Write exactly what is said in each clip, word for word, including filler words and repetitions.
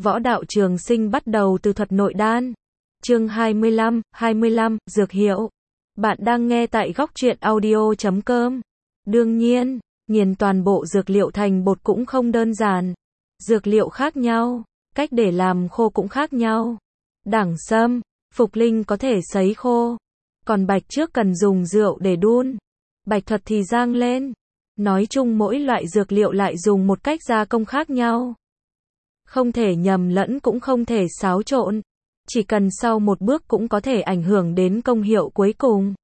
Võ đạo trường sinh bắt đầu từ thuật nội đan. Chương hai mươi lăm, hai mươi lăm, dược hiệu. Bạn đang nghe tại góc truyện audio chấm com. Đương nhiên, nghiền toàn bộ dược liệu thành bột cũng không đơn giản. Dược liệu khác nhau, cách để làm khô cũng khác nhau. Đẳng sâm, phục linh có thể sấy khô. Còn bạch trước cần dùng rượu để đun. Bạch thuật thì rang lên. Nói chung mỗi loại dược liệu lại dùng một cách gia công khác nhau. Không thể nhầm lẫn cũng không thể xáo trộn. Chỉ cần sau một bước cũng có thể ảnh hưởng đến công hiệu cuối cùng.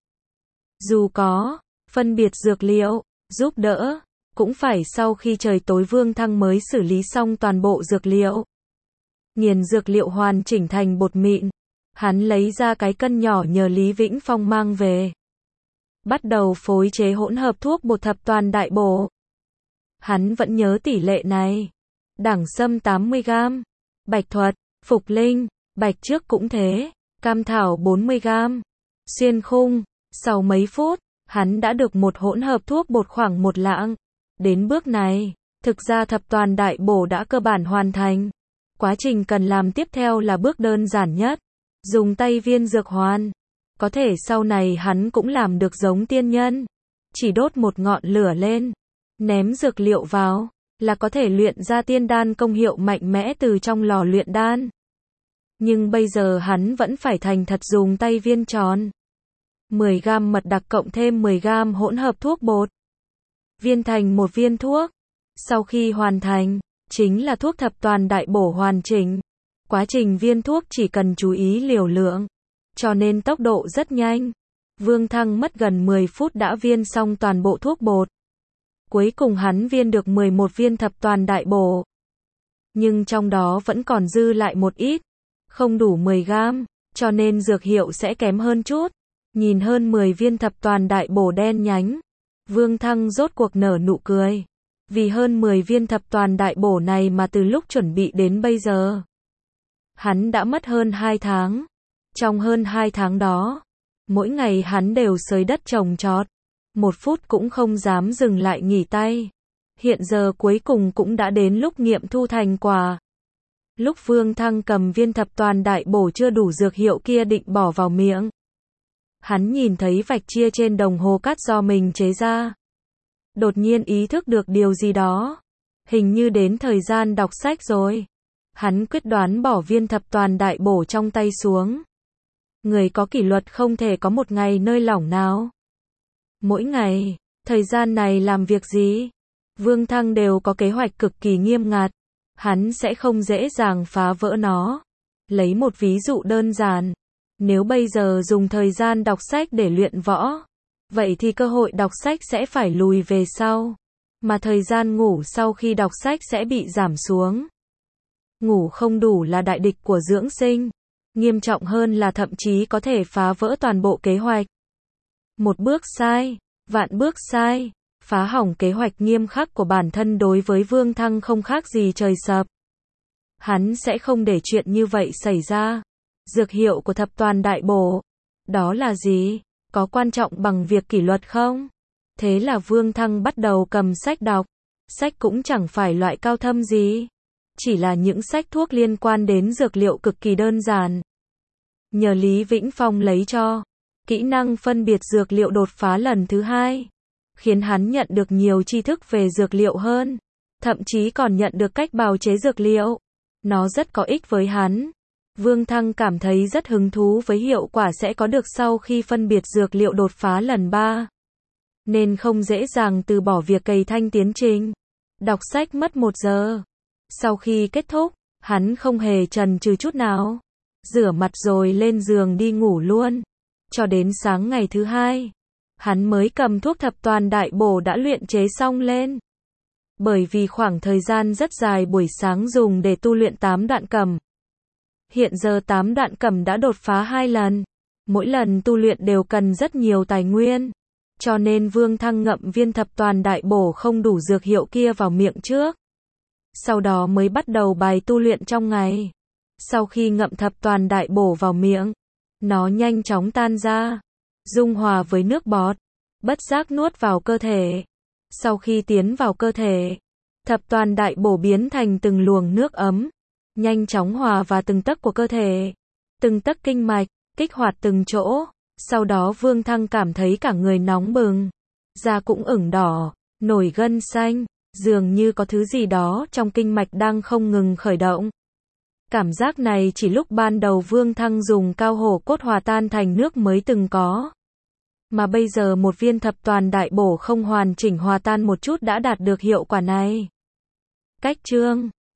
Dù có phân biệt dược liệu, giúp đỡ, cũng phải sau khi trời tối Vương Thăng mới xử lý xong toàn bộ dược liệu. Nghiền dược liệu hoàn chỉnh thành bột mịn. Hắn lấy ra cái cân nhỏ nhờ Lý Vĩnh Phong mang về. Bắt đầu phối chế hỗn hợp thuốc bột thập toàn đại bổ. Hắn vẫn nhớ tỷ lệ này. Đẳng sâm tám mươi gam, bạch thuật, phục linh, bạch trước cũng thế, cam thảo bốn mươi gam, xuyên khung. Sau mấy phút, hắn đã được một hỗn hợp thuốc bột khoảng một lạng. Đến bước này, thực ra thập toàn đại bổ đã cơ bản hoàn thành. Quá trình cần làm tiếp theo là bước đơn giản nhất. Dùng tay viên dược hoàn. Có thể sau này hắn cũng làm được giống tiên nhân. Chỉ đốt một ngọn lửa lên, ném dược liệu vào, là có thể luyện ra tiên đan công hiệu mạnh mẽ từ trong lò luyện đan. Nhưng bây giờ hắn vẫn phải thành thật dùng tay viên tròn. mười gam mật đặc cộng thêm mười gam hỗn hợp thuốc bột. Viên thành một viên thuốc. Sau khi hoàn thành, chính là thuốc thập toàn đại bổ hoàn chỉnh. Quá trình viên thuốc chỉ cần chú ý liều lượng, cho nên tốc độ rất nhanh. Vương Thăng mất gần mười phút đã viên xong toàn bộ thuốc bột. Cuối cùng hắn viên được mười một viên thập toàn đại bổ. Nhưng trong đó vẫn còn dư lại một ít, không đủ mười gam, cho nên dược hiệu sẽ kém hơn chút. Nhìn hơn mười viên thập toàn đại bổ đen nhánh, Vương Thăng rốt cuộc nở nụ cười. Vì hơn mười viên thập toàn đại bổ này mà từ lúc chuẩn bị đến bây giờ, hắn đã mất hơn hai tháng. Trong hơn hai tháng đó, mỗi ngày hắn đều xới đất trồng trọt. Một phút cũng không dám dừng lại nghỉ tay. Hiện giờ cuối cùng cũng đã đến lúc nghiệm thu thành quả. Lúc Vương Thăng cầm viên thập toàn đại bổ chưa đủ dược hiệu kia định bỏ vào miệng, hắn nhìn thấy vạch chia trên đồng hồ cát do mình chế ra. Đột nhiên ý thức được điều gì đó. Hình như đến thời gian đọc sách rồi. Hắn quyết đoán bỏ viên thập toàn đại bổ trong tay xuống. Người có kỷ luật không thể có một ngày nơi lỏng nào. Mỗi ngày, thời gian này làm việc gì? Vương Thăng đều có kế hoạch cực kỳ nghiêm ngặt. Hắn sẽ không dễ dàng phá vỡ nó. Lấy một ví dụ đơn giản. Nếu bây giờ dùng thời gian đọc sách để luyện võ, vậy thì cơ hội đọc sách sẽ phải lùi về sau. Mà thời gian ngủ sau khi đọc sách sẽ bị giảm xuống. Ngủ không đủ là đại địch của dưỡng sinh. Nghiêm trọng hơn là thậm chí có thể phá vỡ toàn bộ kế hoạch. Một bước sai, vạn bước sai, phá hỏng kế hoạch nghiêm khắc của bản thân đối với Vương Thăng không khác gì trời sập. Hắn sẽ không để chuyện như vậy xảy ra. Dược hiệu của thập toàn đại bổ, đó là gì? Có quan trọng bằng việc kỷ luật không? Thế là Vương Thăng bắt đầu cầm sách đọc. Sách cũng chẳng phải loại cao thâm gì. Chỉ là những sách thuốc liên quan đến dược liệu cực kỳ đơn giản. Nhờ Lý Vĩnh Phong lấy cho. Kỹ năng phân biệt dược liệu đột phá lần thứ hai. Khiến hắn nhận được nhiều tri thức về dược liệu hơn. Thậm chí còn nhận được cách bào chế dược liệu. Nó rất có ích với hắn. Vương Thăng cảm thấy rất hứng thú với hiệu quả sẽ có được sau khi phân biệt dược liệu đột phá lần ba. Nên không dễ dàng từ bỏ việc cày thanh tiến trình. Đọc sách mất một giờ. Sau khi kết thúc, hắn không hề chần chừ chút nào. Rửa mặt rồi lên giường đi ngủ luôn. Cho đến sáng ngày thứ hai, hắn mới cầm thuốc thập toàn đại bổ đã luyện chế xong lên. Bởi vì khoảng thời gian rất dài buổi sáng dùng để tu luyện tám đoạn cầm. Hiện giờ tám đoạn cầm đã đột phá hai lần. Mỗi lần tu luyện đều cần rất nhiều tài nguyên. Cho nên Vương Thăng ngậm viên thập toàn đại bổ không đủ dược hiệu kia vào miệng trước. Sau đó mới bắt đầu bài tu luyện trong ngày. Sau khi ngậm thập toàn đại bổ vào miệng, nó nhanh chóng tan ra, dung hòa với nước bọt, bất giác nuốt vào cơ thể. Sau khi tiến vào cơ thể, thập toàn đại bổ biến thành từng luồng nước ấm, nhanh chóng hòa vào từng tấc của cơ thể, từng tấc kinh mạch, kích hoạt từng chỗ. Sau đó Vương Thăng cảm thấy cả người nóng bừng, da cũng ửng đỏ, nổi gân xanh, dường như có thứ gì đó trong kinh mạch đang không ngừng khởi động. Cảm giác này chỉ lúc ban đầu Vương Thăng dùng cao hổ cốt hòa tan thành nước mới từng có. Mà bây giờ một viên thập toàn đại bổ không hoàn chỉnh hòa tan một chút đã đạt được hiệu quả này. Cách chương